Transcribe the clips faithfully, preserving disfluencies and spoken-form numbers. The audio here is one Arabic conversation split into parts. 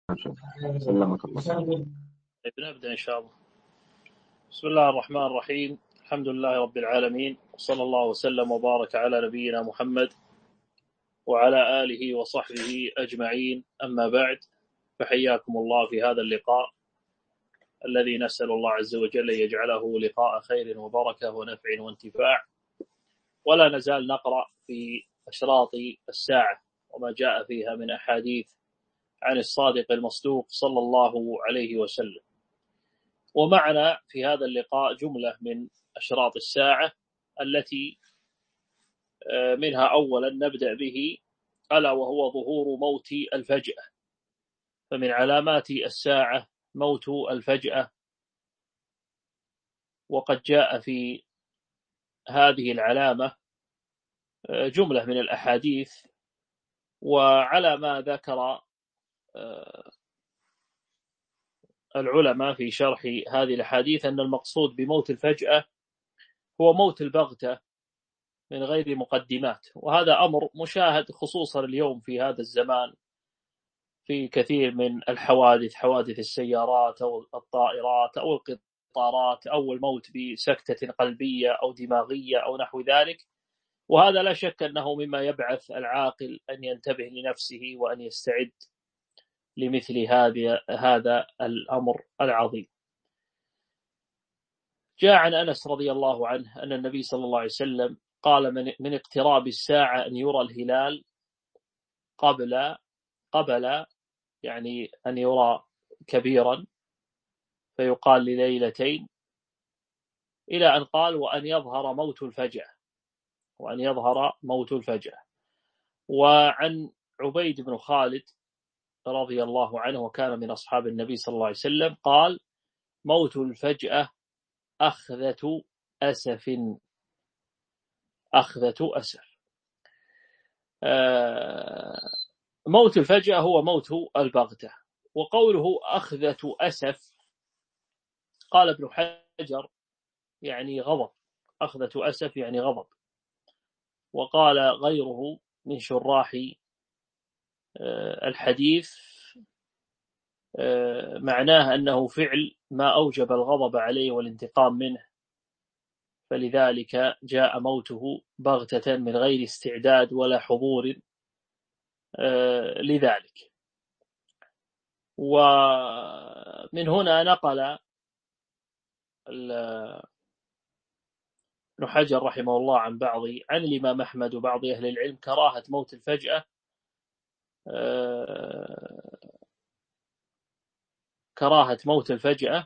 سلمك الله. نبدأ إن شاء الله. بسم الله الرحمن الرحيم. الحمد لله رب العالمين، وصلى الله وسلم وبارك على نبينا محمد وعلى آله وصحبه أجمعين. أما بعد، فحياكم الله في هذا اللقاء الذي نسأل الله عز وجل يجعله لقاء خير وبركة ونفع وانتفاع. ولا نزال نقرأ في أشراط الساعة وما جاء فيها من أحاديث عن الصادق المصدوق صلى الله عليه وسلم. ومعنا في هذا اللقاء جملة من أشراط الساعة التي منها أولا نبدأ به، ألا وهو ظهور موت الفجأة. فمن علامات الساعة موت الفجأة، وقد جاء في هذه العلامة جملة من الأحاديث. وعلى ما ذكر العلماء في شرح هذه الأحاديث أن المقصود بموت الفجأة هو موت البغتة من غير مقدمات، وهذا أمر مشاهد خصوصا اليوم في هذا الزمان في كثير من الحوادث، حوادث السيارات أو الطائرات أو القطارات، أو الموت بسكتة قلبية أو دماغية أو نحو ذلك. وهذا لا شك أنه مما يبعث العاقل أن ينتبه لنفسه وأن يستعد لمثل هذا هذا الأمر العظيم. جاء عن أنس رضي الله عنه أن النبي صلى الله عليه وسلم قال من, من اقتراب الساعة أن يرى الهلال قبل قبل يعني أن يرى كبيرا فيقال لليلتين، إلى أن قال وأن يظهر موت الفجأة وأن يظهر موت الفجأة. وعن عبيد بن خالد رضي الله عنه وكان من أصحاب النبي صلى الله عليه وسلم قال موت الفجأة أخذة أسف أخذة أسف. آه موت الفجأة هو موت البغتة. وقوله أخذة أسف قال ابن حجر يعني غضب، أخذة أسف يعني غضب. وقال غيره من شراح الحديث معناه أنه فعل ما أوجب الغضب عليه والانتقام منه، فلذلك جاء موته بغتة من غير استعداد ولا حضور لذلك. ومن هنا نقل ابن حجر رحمه الله عن بعض عن الإمام أحمد وبعض أهل العلم كراهة موت الفجأة، كراهة موت الفجأة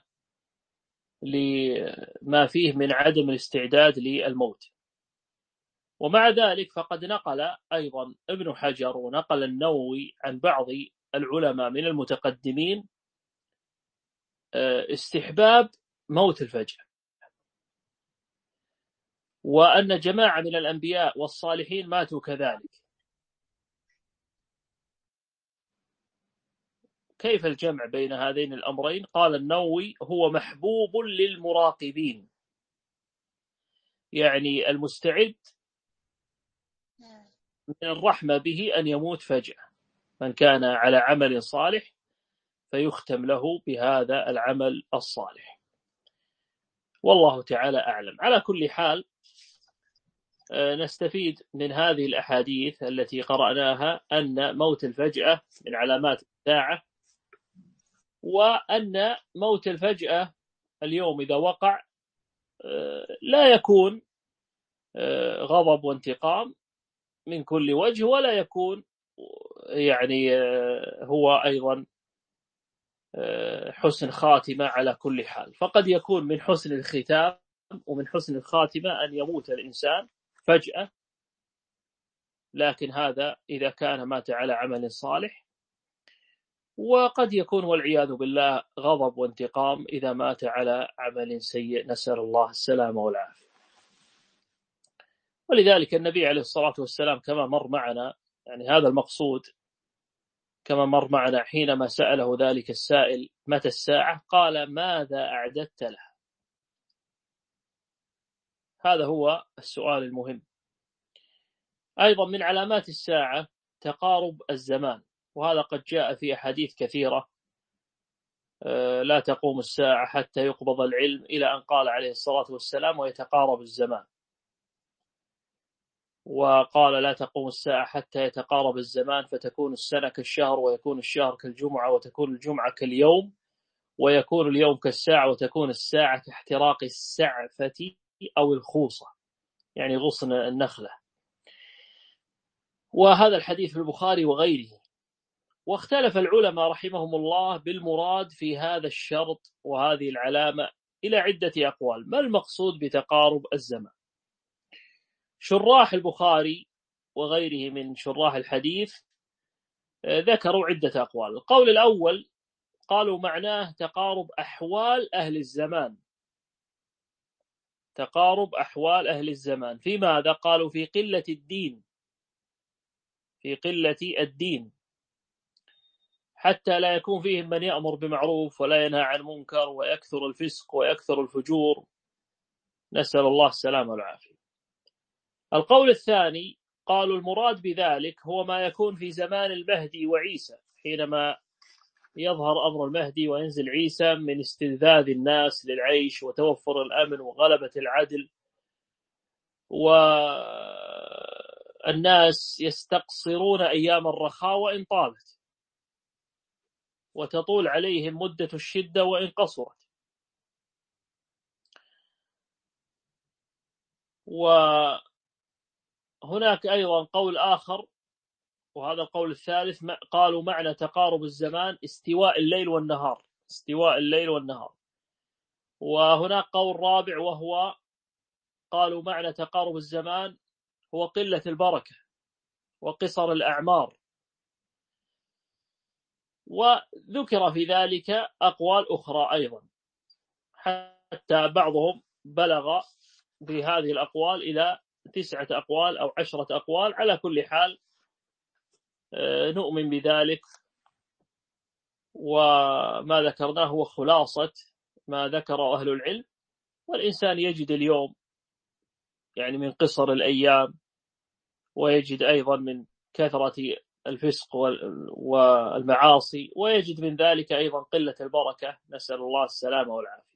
لما فيه من عدم الاستعداد للموت. ومع ذلك فقد نقل أيضا ابن حجر ونقل النووي عن بعض العلماء من المتقدمين استحباب موت الفجأة، وأن جماعة من الأنبياء والصالحين ماتوا كذلك. كيف الجمع بين هذين الأمرين؟ قال النووي هو محبوب للمراقبين، يعني المستعد من الرحمة به أن يموت فجأة. من كان على عمل صالح فيختم له بهذا العمل الصالح، والله تعالى أعلم. على كل حال نستفيد من هذه الأحاديث التي قرأناها أن موت الفجأة من علامات الساعة، وأن موت الفجأة اليوم إذا وقع لا يكون غضب وانتقام من كل وجه، ولا يكون يعني هو أيضا حسن خاتمة على كل حال. فقد يكون من حسن الختام ومن حسن الخاتمة أن يموت الإنسان فجأة، لكن هذا إذا كان مات على عمل صالح. وقد يكون والعياذ بالله غضب وانتقام إذا مات على عمل سيء، نسأل الله السلامة والعافية. ولذلك النبي عليه الصلاة والسلام كما مر معنا، يعني هذا المقصود، كما مر معنا حينما سأله ذلك السائل متى الساعة قال ماذا أعددت لها. هذا هو السؤال المهم. أيضا من علامات الساعة تقارب الزمان، وهذا قد جاء في أحاديث كثيرة: لا تقوم الساعة حتى يقبض العلم، إلى أن قال عليه الصلاة والسلام: ويتقارب الزمان. وقال: لا تقوم الساعة حتى يتقارب الزمان، فتكون السنة كالشهر، ويكون الشهر كالجمعة، وتكون الجمعة كاليوم، ويكون اليوم كالساعة، وتكون الساعة كاحتراق السعفة أو الخوصة، يعني غصن النخلة. وهذا الحديث في البخاري وغيره. واختلف العلماء رحمهم الله بالمراد في هذا الشرط وهذه العلامة إلى عدة أقوال. ما المقصود بتقارب الزمان؟ شراح البخاري وغيره من شراح الحديث ذكروا عدة أقوال. القول الأول قالوا معناه تقارب أحوال أهل الزمان، تقارب أحوال أهل الزمان. في ماذا؟ قالوا في قلة الدين، في قلة الدين، حتى لا يكون فيهم من يأمر بمعروف ولا ينهى عن منكر، ويكثر الفسق ويكثر الفجور، نسأل الله السلامة والعافية. القول الثاني قالوا المراد بذلك هو ما يكون في زمان المهدي وعيسى، حينما يظهر أمر المهدي وينزل عيسى، من استنذاذ الناس للعيش وتوفر الأمن وغلبة العدل، والناس يستقصرون أيام الرخاء وإن طالت، وتطول عليهم مدة الشدة وإن قصرت. وهناك أيضا قول آخر، وهذا القول الثالث، قالوا معنى تقارب الزمان استواء الليل والنهار، استواء الليل والنهار. وهناك قول رابع، وهو قالوا معنى تقارب الزمان هو قلة البركة وقصر الأعمار. وذكر في ذلك أقوال أخرى أيضا، حتى بعضهم بلغ في هذه الأقوال إلى تسعة أقوال أو عشرة أقوال. على كل حال نؤمن بذلك، وما ذكرناه هو خلاصة ما ذكر أهل العلم. والإنسان يجد اليوم يعني من قصر الأيام، ويجد أيضا من كثرة الفسق والمعاصي، ويجد من ذلك أيضا قلة البركة، نسأل الله السلامة والعافية.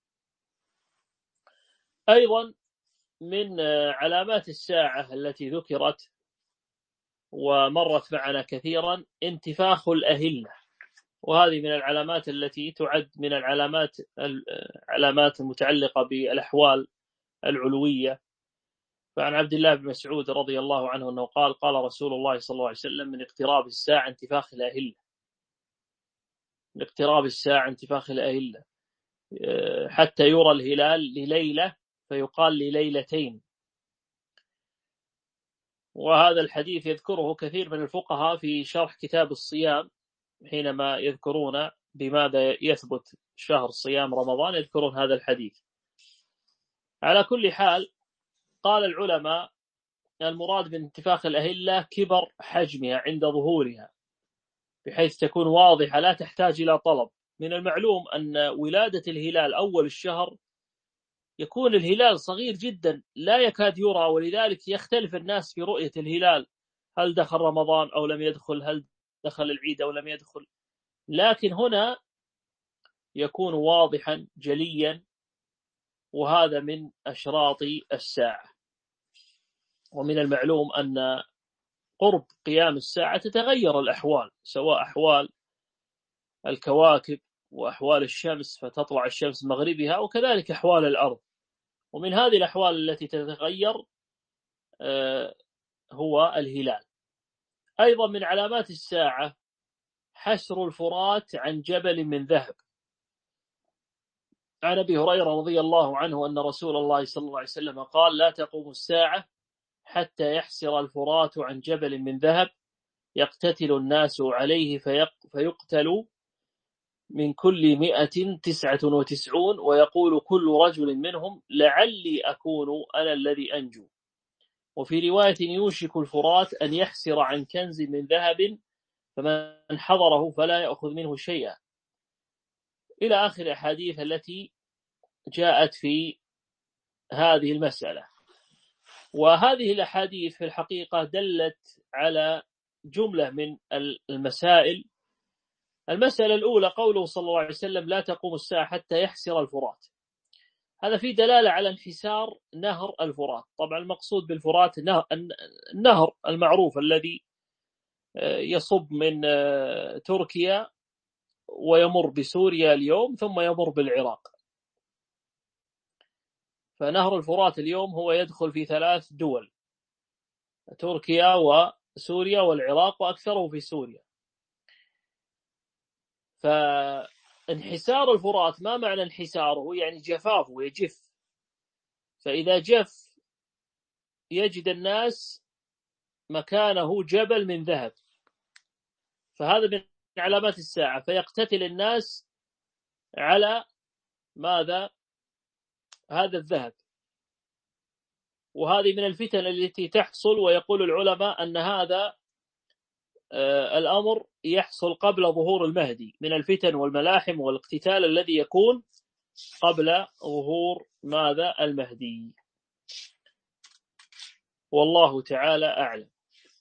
أيضا من علامات الساعة التي ذكرت ومرت معنا كثيرا انتفاخ الأهلة، وهذه من العلامات التي تعد من العلامات العلامات المتعلقة بالأحوال العلوية. فعن عبد الله بن مسعود رضي الله عنه أنه قال: قال رسول الله صلى الله عليه وسلم: من اقتراب الساعة انتفاخ الأهلة، من اقتراب الساعة انتفاخ الأهلة، حتى يرى الهلال لليلة فيقال لليلتين. وهذا الحديث يذكره كثير من الفقهاء في شرح كتاب الصيام، حينما يذكرون بماذا يثبت شهر صيام رمضان يذكرون هذا الحديث. على كل حال قال العلماء المراد بانتفاخ الأهلة كبر حجمها عند ظهورها، بحيث تكون واضحة لا تحتاج إلى طلب. من المعلوم أن ولادة الهلال أول الشهر يكون الهلال صغير جدا لا يكاد يرى، ولذلك يختلف الناس في رؤية الهلال، هل دخل رمضان أو لم يدخل، هل دخل العيد أو لم يدخل. لكن هنا يكون واضحا جليا، وهذا من أشراط الساعة. ومن المعلوم أن قرب قيام الساعة تتغير الأحوال، سواء أحوال الكواكب وأحوال الشمس فتطلع الشمس مغربها، وكذلك أحوال الأرض. ومن هذه الأحوال التي تتغير هو الهلال. أيضا من علامات الساعة حسر الفرات عن جبل من ذهب. عن أبي هريرة رضي الله عنه أن رسول الله صلى الله عليه وسلم قال: لا تقوم الساعة حتى يحسر الفرات عن جبل من ذهب يقتتل الناس عليه فيقتل من كل مئة تسعة وتسعون، ويقول كل رجل منهم: لعلي أكون أنا الذي أنجو. وفي رواية: يوشك الفرات أن يحسر عن كنز من ذهب فمن حضره فلا يأخذ منه شيئا، إلى آخر الأحاديث التي جاءت في هذه المسألة. وهذه الأحاديث في الحقيقة دلت على جملة من المسائل. المسألة الأولى قوله صلى الله عليه وسلم لا تقوم الساعة حتى يحسر الفرات. هذا فيه دلالة على انحسار نهر الفرات. طبعا المقصود بالفرات النهر المعروف الذي يصب من تركيا ويمر بسوريا اليوم ثم يمر بالعراق. فنهر الفرات اليوم هو يدخل في ثلاث دول: تركيا وسوريا والعراق، وأكثره في سوريا. فانحسار الفرات ما معنى انحساره؟ يعني جفافه، يجف. فإذا جف يجد الناس مكانه جبل من ذهب، فهذا من علامات الساعة. فيقتتل الناس على ماذا؟ هذا الذهب. وهذه من الفتن التي تحصل، ويقول العلماء أن هذا الأمر يحصل قبل ظهور المهدي، من الفتن والملاحم والاقتتال الذي يكون قبل ظهور ماذا؟ المهدي. والله تعالى أعلم.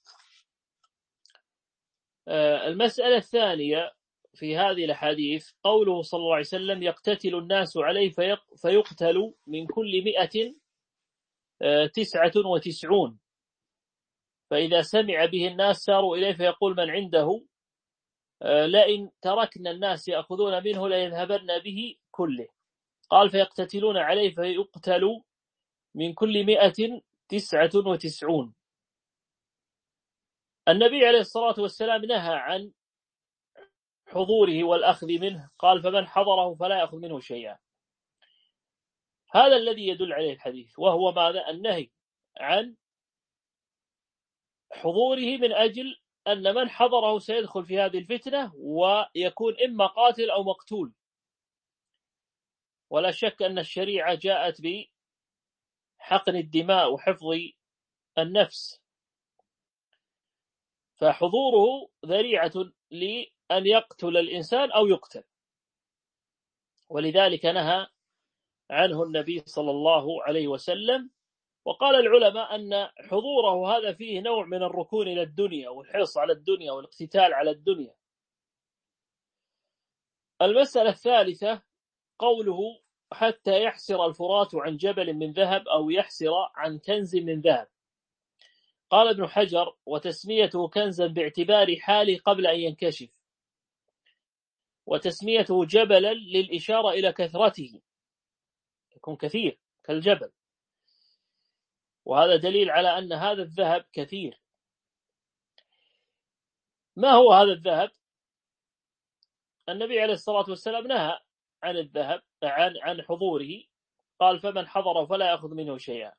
المسألة الثانية في هذه الحديث قوله صلى الله عليه وسلم يقتتل الناس عليه فيقتل من كل مئة تسعة وتسعون، فإذا سمع به الناس ساروا إليه فيقول من عنده لئن تركنا الناس يأخذون منه ليذهبن به كله. قال فيقتتلون عليه فيقتل من كل مئة تسعة وتسعون. النبي عليه الصلاة والسلام نهى عن حضوره والأخذ منه، قال فمن حضره فلا يأخذ منه شيئا. هذا الذي يدل عليه الحديث، وهو ماذا؟ النهي عن حضوره من أجل أن من حضره سيدخل في هذه الفتنة ويكون إما قاتل أو مقتول. ولا شك أن الشريعة جاءت بحقن الدماء وحفظ النفس، فحضوره ذريعة لأن يقتل الإنسان أو يقتل، ولذلك نهى عنه النبي صلى الله عليه وسلم. وقال العلماء أن حضوره هذا فيه نوع من الركون إلى الدنيا والحرص على الدنيا والاقتتال على الدنيا. المسألة الثالثة قوله حتى يحسر الفرات عن جبل من ذهب أو يحسر عن كنز من ذهب. قال ابن حجر وتسميته كنزا باعتبار حاله قبل أن ينكشف، وتسميته جبلا للإشارة إلى كثرته، يكون كثير كالجبل، وهذا دليل على أن هذا الذهب كثير. ما هو هذا الذهب؟ النبي عليه الصلاة والسلام نهى عن الذهب عن عن حضوره، قال فمن حضره فلا يأخذ منه شيئا.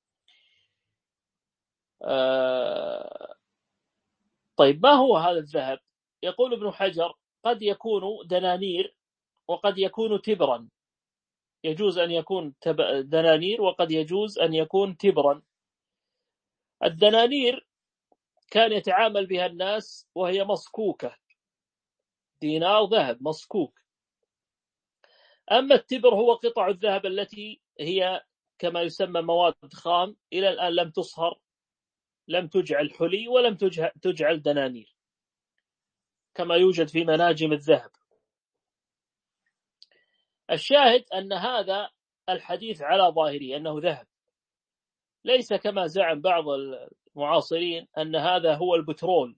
آه طيب ما هو هذا الذهب؟ يقول ابن حجر قد يكون دنانير وقد يكون تبرا. يجوز أن يكون دنانير وقد يجوز أن يكون تبرا. الدنانير كان يتعامل بها الناس وهي مصكوكة، دينار ذهب مصكوك. أما التبر هو قطع الذهب التي هي كما يسمى مواد خام، إلى الآن لم تصهر، لم تجعل حلي ولم تجعل دنانير، كما يوجد في مناجم الذهب. الشاهد أن هذا الحديث على ظاهره أنه ذهب، ليس كما زعم بعض المعاصرين أن هذا هو البترول،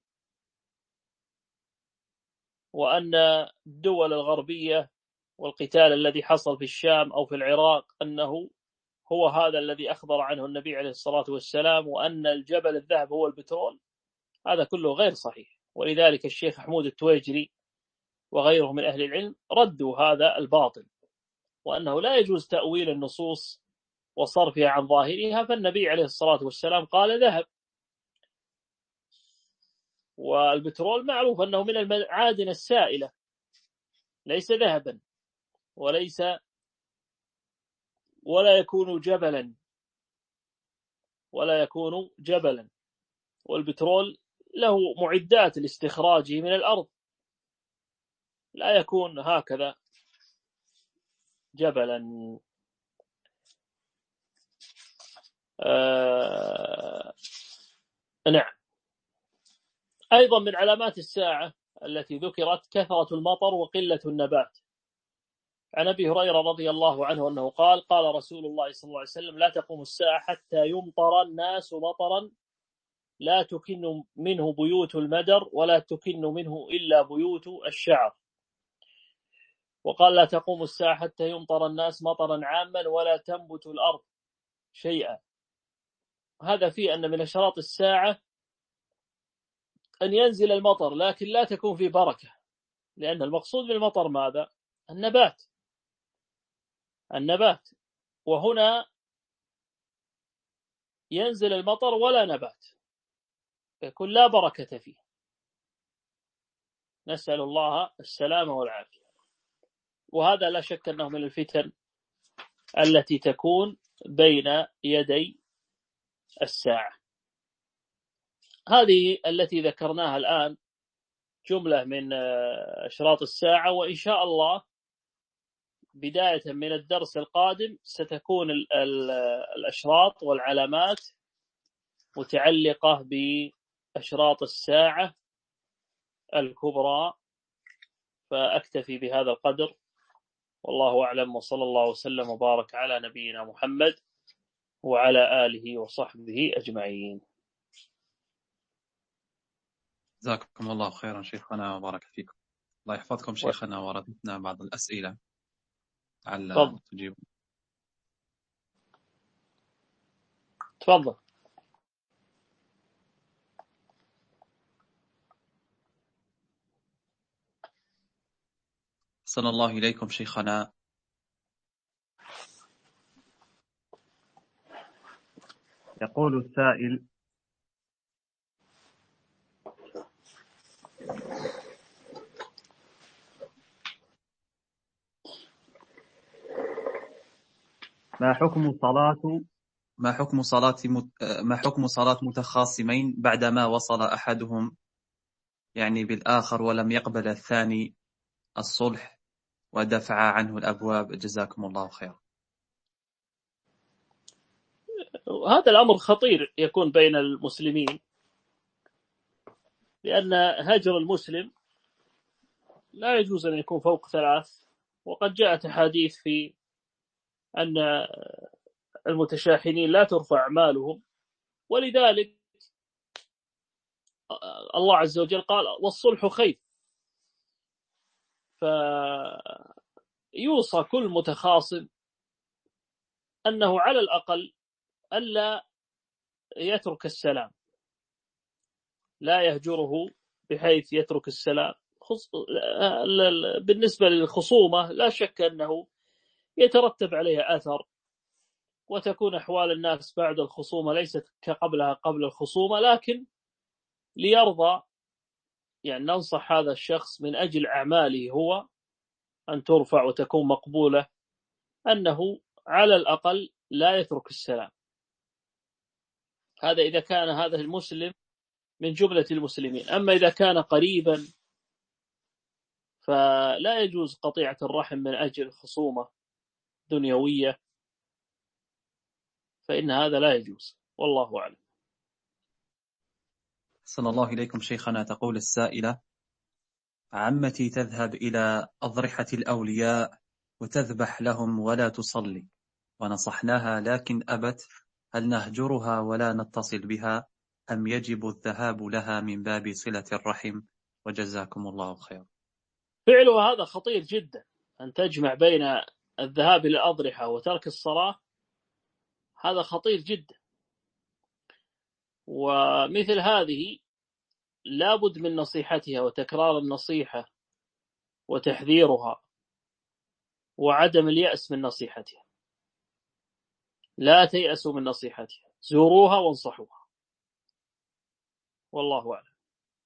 وأن الدول الغربية والقتال الذي حصل في الشام أو في العراق أنه هو هذا الذي أخبر عنه النبي عليه الصلاة والسلام، وأن الجبل الذهب هو البترول. هذا كله غير صحيح. ولذلك الشيخ حمود التويجري وغيره من أهل العلم ردوا هذا الباطل، وأنه لا يجوز تأويل النصوص وصرفها عن ظاهرها. فالنبي عليه الصلاة والسلام قال ذهب، والبترول معروف أنه من المعادن السائلة، ليس ذهبا وليس ولا يكون جبلا ولا يكون جبلا والبترول له معدات لاستخراجه من الأرض، لا يكون هكذا جبلا. آه... نعم. أيضا من علامات الساعة التي ذكرت كثرة المطر وقلة النبات. عن أبي هريرة رضي الله عنه أنه قال قال رسول الله صلى الله عليه وسلم لا تقوم الساعة حتى يمطر الناس مطرا لا تكن منه بيوت المدر ولا تكن منه إلا بيوت الشعر. وقال لا تقوم الساعة حتى يمطر الناس مطرا عاما ولا تنبت الأرض شيئا. هذا فيه أن من أشراط الساعة أن ينزل المطر، لكن لا تكون في بركة، لأن المقصود بالمطر ماذا؟ النبات النبات وهنا ينزل المطر ولا نبات، يكون لا بركة فيه. نسأل الله السلامة والعافية. وهذا لا شك أنه من الفتن التي تكون بين يدي الساعة. هذه التي ذكرناها الآن جملة من أشراط الساعة، وإن شاء الله بداية من الدرس القادم ستكون الأشراط والعلامات متعلقة بأشراط الساعة الكبرى. فأكتفي بهذا القدر، والله أعلم، وصلى الله وسلم وبارك على نبينا محمد وعلى آله وصحبه أجمعين. جزاكم الله خيرا شيخنا وبارك فيكم. الله يحفظكم شيخنا، وردتنا بعض الأسئلة على تجيب. تفضل. أحسن الله إليكم شيخنا. يقول السائل: ما حكم صلاة ما حكم صلاة مت... ما حكم صلاة متخاصمين بعدما وصل أحدهم يعني بالآخر ولم يقبل الثاني الصلح ودفع عنه الأبواب؟ جزاكم الله خيرا. هذا الأمر خطير يكون بين المسلمين، لأن هجر المسلم لا يجوز أن يكون فوق ثلاث، وقد جاءت أحاديث في أن المتشاحنين لا ترفع أعمالهم، ولذلك الله عز وجل قال والصلح خير. فيوصى كل متخاصم أنه على الأقل ألا يترك السلام، لا يهجره بحيث يترك السلام. بالنسبة للخصومة لا شك أنه يترتب عليها أثر، وتكون أحوال الناس بعد الخصومة ليست كقبلها قبل الخصومة، لكن ليرضى يعني ننصح هذا الشخص من أجل أعماله هو أن ترفع وتكون مقبولة، أنه على الأقل لا يترك السلام. هذا إذا كان هذا المسلم من جملة المسلمين. أما إذا كان قريبا فلا يجوز قطيعة الرحم من أجل خصومة دنيوية، فإن هذا لا يجوز، والله أعلم. أحسن الله إليكم شيخنا. تقول السائلة: عمتي تذهب إلى أضرحة الأولياء وتذبح لهم ولا تصلي، ونصحناها لكن أبت، هل نهجرها ولا نتصل بها أم يجب الذهاب لها من باب صلة الرحم؟ وجزاكم الله خير. فعلها هذا خطير جدا، أن تجمع بين الذهاب إلى الأضرحة وترك الصلاة، هذا خطير جدا. ومثل هذه لابد من نصيحتها وتكرار النصيحة وتحذيرها وعدم اليأس من نصيحتها. لا تيأسوا من نصيحتها، زوروها وانصحوها، والله أعلم.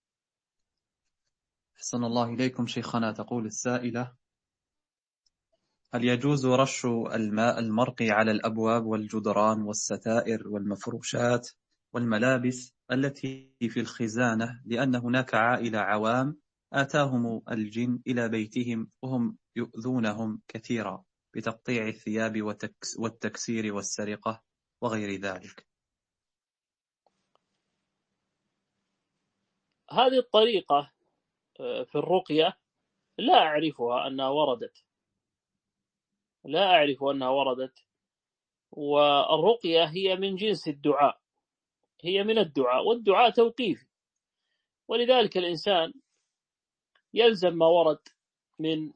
أحسن الله إليكم شيخنا. تقول السائلة: هل يجوز رش الماء المرقي على الأبواب والجدران والستائر والمفروشات والملابس التي في الخزانة، لأن هناك عائلة عوام آتاهم الجن إلى بيتهم وهم يؤذونهم كثيرا بتقطيع الثياب والتكسير والسرقة وغير ذلك؟ هذه الطريقة في الرقية لا أعرفها أنها وردت لا أعرف أنها وردت والرقية هي من جنس الدعاء، هي من الدعاء، والدعاء توقيفي، ولذلك الإنسان يلزم ما ورد من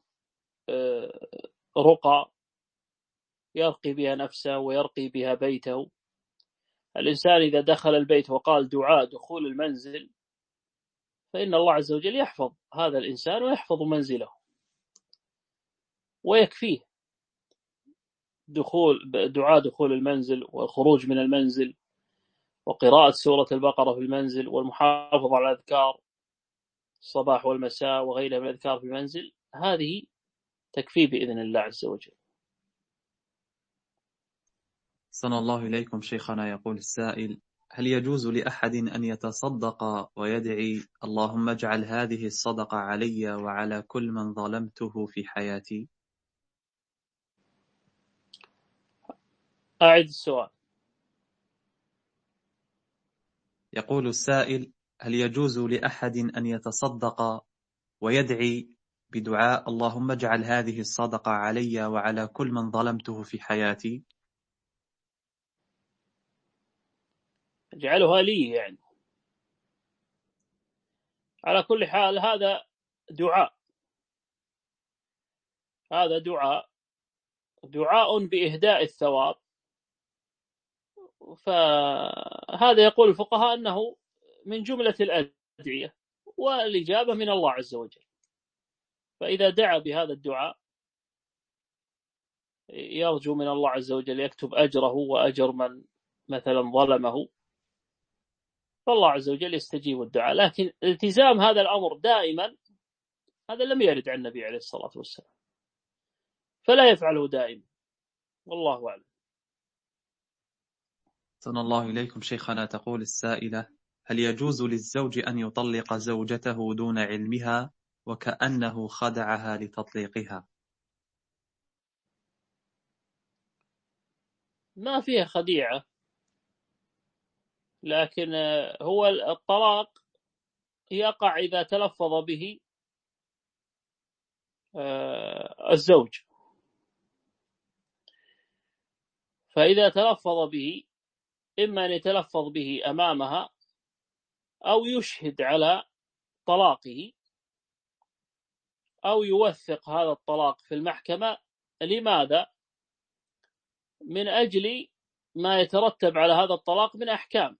رقى يرقي بها نفسه ويرقي بها بيته. الإنسان إذا دخل البيت وقال دعاء دخول المنزل فإن الله عز وجل يحفظ هذا الإنسان ويحفظ منزله ويكفيه دخول دعاء دخول المنزل والخروج من المنزل وقراءة سورة البقرة في المنزل والمحافظة على الأذكار الصباح والمساء وغيرها من الأذكار في المنزل، هذه تكفي بإذن الله عز وجل. صلى الله إليكم شيخنا. يقول السائل: هل يجوز لأحد أن يتصدق ويدعي اللهم اجعل هذه الصدقة علي وعلى كل من ظلمته في حياتي؟ أعد السؤال. يقول السائل: هل يجوز لأحد أن يتصدق ويدعي بدعاء اللهم اجعل هذه الصدقة علي وعلى كل من ظلمته في حياتي؟ اجعلها لي يعني. على كل حال هذا دعاء هذا دعاء دعاء بإهداء الثواب، فهذا يقول الفقهاء أنه من جملة الأدعية والإجابة من الله عز وجل. فإذا دعا بهذا الدعاء يرجو من الله عز وجل يكتب أجره وأجر من مثلا ظلمه، فالله عز وجل يستجيب الدعاء. لكن التزام هذا الأمر دائما هذا لم يرد عن النبي عليه الصلاة والسلام، فلا يفعله دائما، والله أعلم. صلى الله إليكم شيخنا. تقول السائلة: هل يجوز للزوج أن يطلق زوجته دون علمها وكأنه خدعها لتطليقها؟ ما فيها خديعة، لكن هو الطلاق يقع إذا تلفظ به الزوج، فإذا تلفظ به إما أن يتلفظ به أمامها أو يشهد على طلاقه أو يوثق هذا الطلاق في المحكمة. لماذا؟ من أجل ما يترتب على هذا الطلاق من أحكام،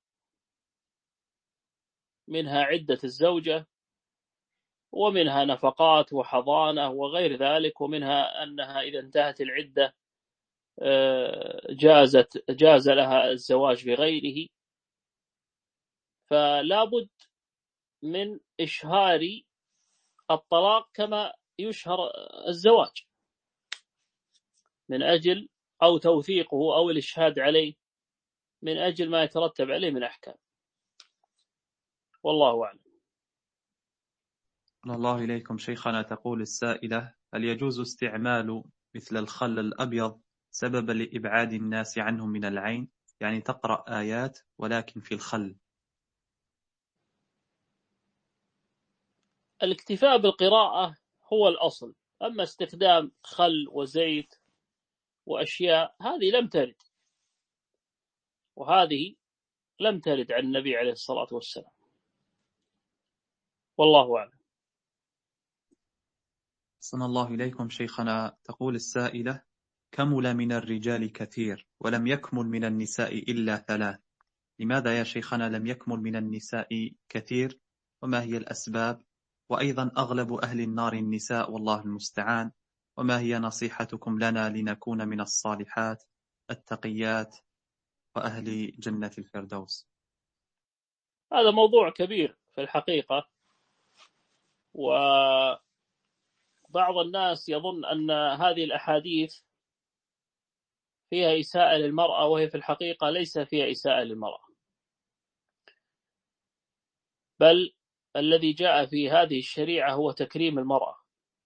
منها عدة الزوجة ومنها نفقات وحضانة وغير ذلك، ومنها أنها إذا انتهت العدة جازت جاز لها الزواج بغيره. فلا بد من إشهار الطلاق كما يشهر الزواج من أجل أو توثيقه أو الإشهاد عليه من أجل ما يترتب عليه من أحكام، والله أعلم. الله إليكم شيخنا. تقول السائلة: هل يجوز استعمال مثل الخل الأبيض سببا لإبعاد الناس عنه من العين؟ يعني تقرأ آيات ولكن في الخل. الاكتفاء بالقراءة هو الأصل، أما استخدام خل وزيت وأشياء هذه لم ترد، وهذه لم ترد عن النبي عليه الصلاة والسلام، والله أعلم. صلى الله إليكم شيخنا. تقول السائلة: كمل من الرجال كثير ولم يكمل من النساء إلا ثلاث، لماذا يا شيخنا لم يكمل من النساء كثير؟ وما هي الأسباب؟ وأيضا أغلب أهل النار النساء والله المستعان، وما هي نصيحتكم لنا لنكون من الصالحات التقيات وأهل جنة الفردوس؟ هذا موضوع كبير في الحقيقة، وبعض الناس يظن أن هذه الأحاديث فيها إساءة للمرأة، وهي في الحقيقة ليس فيها إساءة للمرأة، بل الذي جاء في هذه الشريعة هو تكريم المرأة.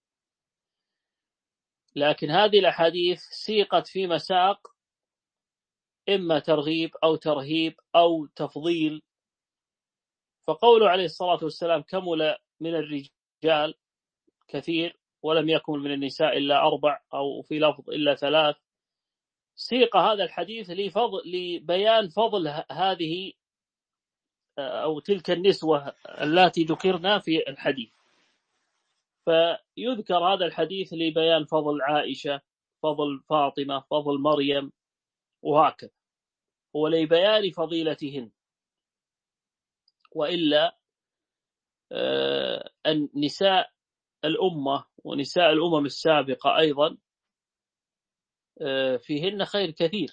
لكن هذه الأحاديث سيقت في مساق إما ترغيب أو ترهيب أو تفضيل، فقوله عليه الصلاة والسلام كمل من الرجال كثير ولم يكن من النساء إلا أربع، أو في لفظ إلا ثلاث، سيق هذا الحديث لفضل لبيان فضل هذه أو تلك النسوة التي ذكرنا في الحديث. فيذكر هذا الحديث لبيان فضل عائشة، فضل فاطمة، فضل مريم، وهكذا، ولبيان فضيلتهن. وإلا أن نساء الأمة ونساء الأمم السابقة أيضا فيهن خير كثير،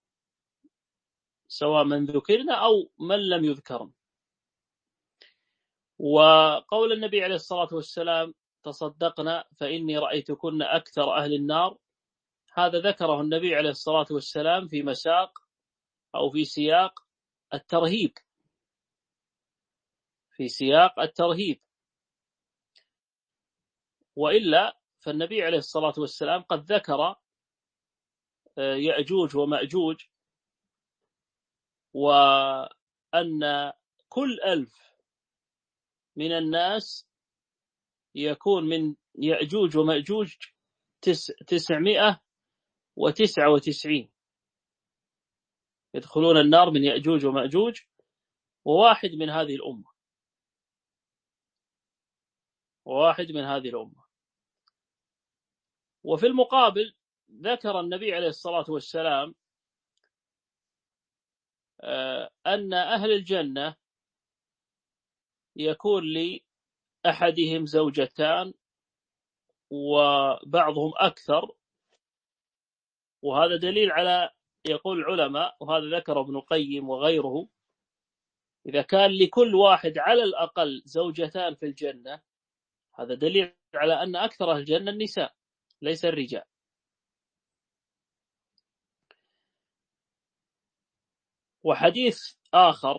سواء من ذكرنا أو من لم يذكرن. وقول النبي عليه الصلاة والسلام تصدقنا فإني رأيتكن أكثر أهل النار، هذا ذكره النبي عليه الصلاة والسلام في مساق أو في سياق الترهيب، في سياق الترهيب. وإلا فالنبي عليه الصلاة والسلام قد ذكر يأجوج ومأجوج، وأن كل ألف من الناس يكون من يأجوج ومأجوج تس تسعمائة وتسعة وتسعين يدخلون النار من يأجوج ومأجوج، وواحد من هذه الأمة، وواحد من هذه الأمة. وفي المقابل ذكر النبي عليه الصلاة والسلام أن أهل الجنة يكون لأحدهم زوجتان وبعضهم أكثر، وهذا دليل على، يقول العلماء، وهذا ذكر ابن القيم وغيره، إذا كان لكل واحد على الأقل زوجتان في الجنة، هذا دليل على أن أكثر أهل الجنة النساء ليس الرجال. وحديث آخر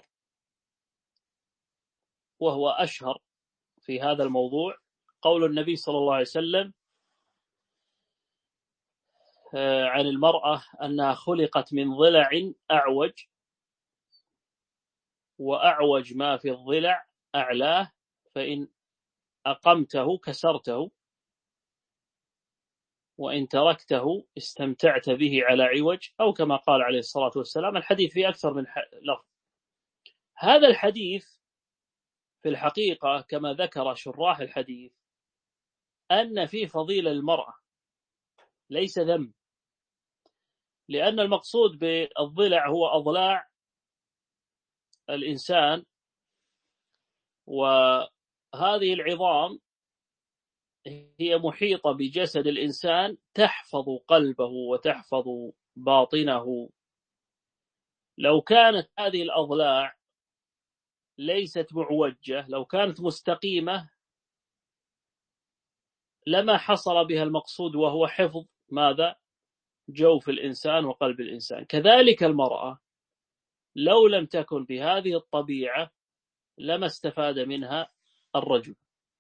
وهو أشهر في هذا الموضوع، قول النبي صلى الله عليه وسلم عن المرأة أنها خلقت من ضلع أعوج، وأعوج ما في الضلع أعلاه، فإن أقمته كسرته، وإن تركته استمتعت به على عوج، أو كما قال عليه الصلاة والسلام. الحديث فيه أكثر من لفظ. هذا الحديث في الحقيقة كما ذكر شراح الحديث أن فيه فضيلة المرأة، ليس ذم، لأن المقصود بالضلع هو أضلاع الإنسان، وهذه العظام هي محيطة بجسد الإنسان، تحفظ قلبه وتحفظ باطنه. لو كانت هذه الأضلاع ليست معوجة، لو كانت مستقيمة، لما حصل بها المقصود، وهو حفظ ماذا؟ جوف الإنسان وقلب الإنسان. كذلك المرأة لو لم تكن بهذه الطبيعة لما استفاد منها الرجل،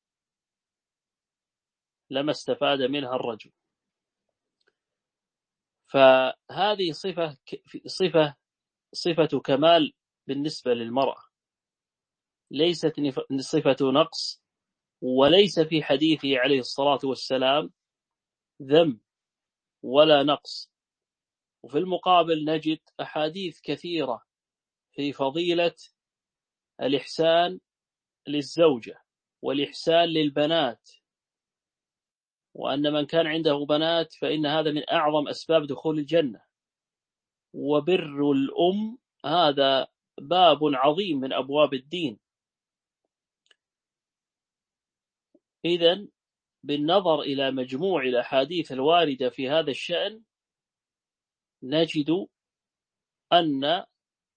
لما استفاد منها الرجل. فهذه صفة صفة صفة كمال بالنسبة للمرأة، ليست صفة نقص، وليس في حديثه عليه الصلاة والسلام ذم ولا نقص. وفي المقابل نجد أحاديث كثيرة في فضيلة الإحسان للزوجة والإحسان للبنات، وأن من كان عنده بنات فإن هذا من أعظم أسباب دخول الجنة. وبر الأم هذا باب عظيم من أبواب الدين. إذن بالنظر إلى مجموع الأحاديث الواردة في هذا الشأن نجد أن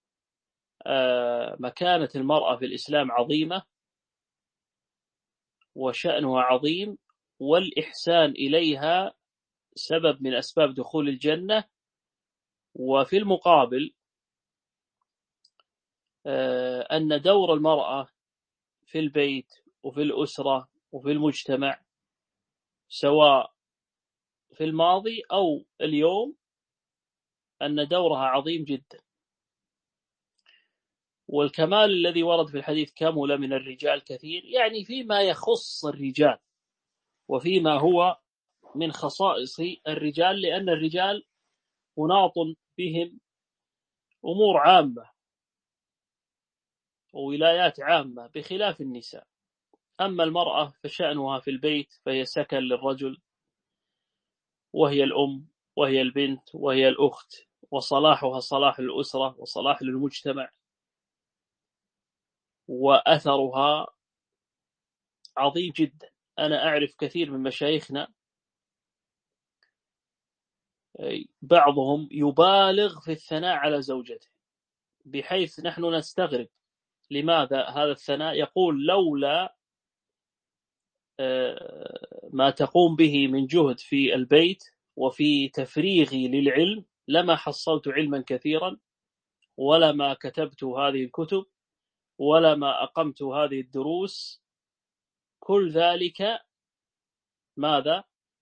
مكانة المرأة في الإسلام عظيمة، وشأنها عظيم، والإحسان إليها سبب من أسباب دخول الجنة. وفي المقابل أن دور المرأة في البيت وفي الأسرة وفي المجتمع، سواء في الماضي أو اليوم، أن دورها عظيم جدا. والكمال الذي ورد في الحديث كمل من الرجال كثير، يعني فيما يخص الرجال وفيما هو من خصائص الرجال، لأن الرجال مناط بهم أمور عامة وولايات عامة بخلاف النساء. أما المرأة فشأنها في البيت، فهي سكن للرجل، وهي الأم وهي البنت وهي الأخت، وصلاحها صلاح الأسرة وصلاح للمجتمع، وأثرها عظيم جدا. أنا أعرف كثير من مشايخنا بعضهم يبالغ في الثناء على زوجته، بحيث نحن نستغرب لماذا هذا الثناء. يقول لولا ما تقوم به من جهد في البيت وفي تفريغي للعلم لما حصلت علما كثيرا، ولا ما كتبت هذه الكتب، ولا ما أقمت هذه الدروس. كل ذلك ماذا؟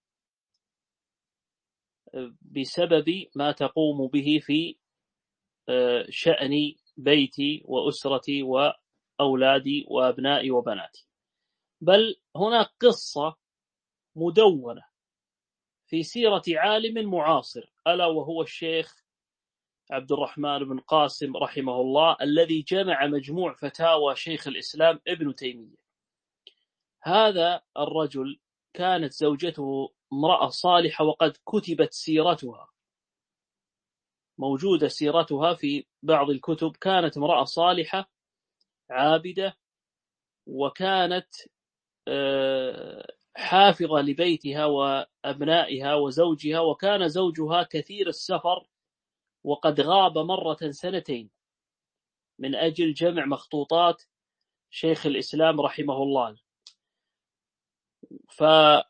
بسبب ما تقوم به في شأن بيتي وأسرتي وأولادي وأبنائي وبناتي. بل هناك قصة مدونة في سيرة عالم معاصر، ألا وهو الشيخ عبد الرحمن بن قاسم رحمه الله، الذي جمع مجموع فتاوى شيخ الإسلام ابن تيمية. هذا الرجل كانت زوجته امرأة صالحة، وقد كتبت سيرتها، موجودة سيرتها في بعض الكتب. كانت امرأة صالحة عابدة، وكانت حافظة لبيتها وأبنائها وزوجها، وكان زوجها كثير السفر، وقد غاب مرة سنتين من أجل جمع مخطوطات شيخ الإسلام رحمه الله. فمرة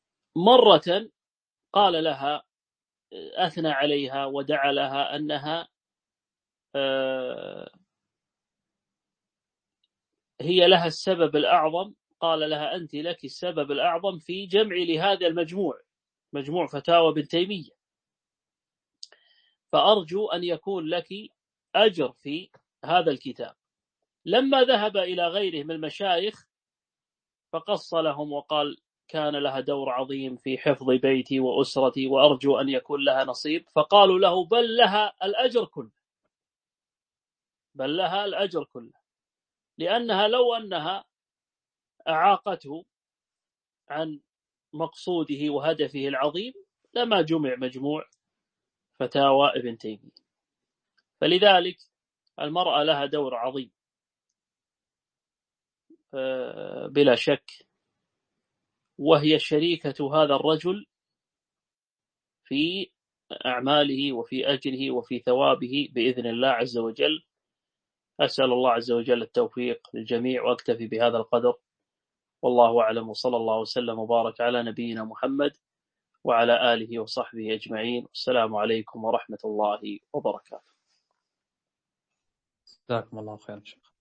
قال لها، أثنى عليها ودعا لها أنها هي لها السبب الأعظم. قال لها أنت لك السبب الأعظم في جمع لهذا المجموع، مجموع فتاوى ابن تيمية، فأرجو أن يكون لك أجر في هذا الكتاب. لما ذهب إلى غيره من المشايخ فقص لهم وقال كان لها دور عظيم في حفظ بيتي وأسرتي، وأرجو أن يكون لها نصيب. فقالوا له بل لها الأجر كله، بل لها الأجر كله، لأنها لو أنها أعاقته عن مقصوده وهدفه العظيم لما جمع مجموع فتاوى ابن تيمية. فلذلك المرأة لها دور عظيم بلا شك، وهي شريكة هذا الرجل في أعماله وفي أجره وفي ثوابه بإذن الله عز وجل. أسأل الله عز وجل التوفيق للجميع، وأكتفي بهذا القدر، والله أعلم، وصلى الله وسلم وبارك على نبينا محمد وعلى آله وصحبه أجمعين. والسلام عليكم ورحمة الله وبركاته. جزاكم الله خير شيخ.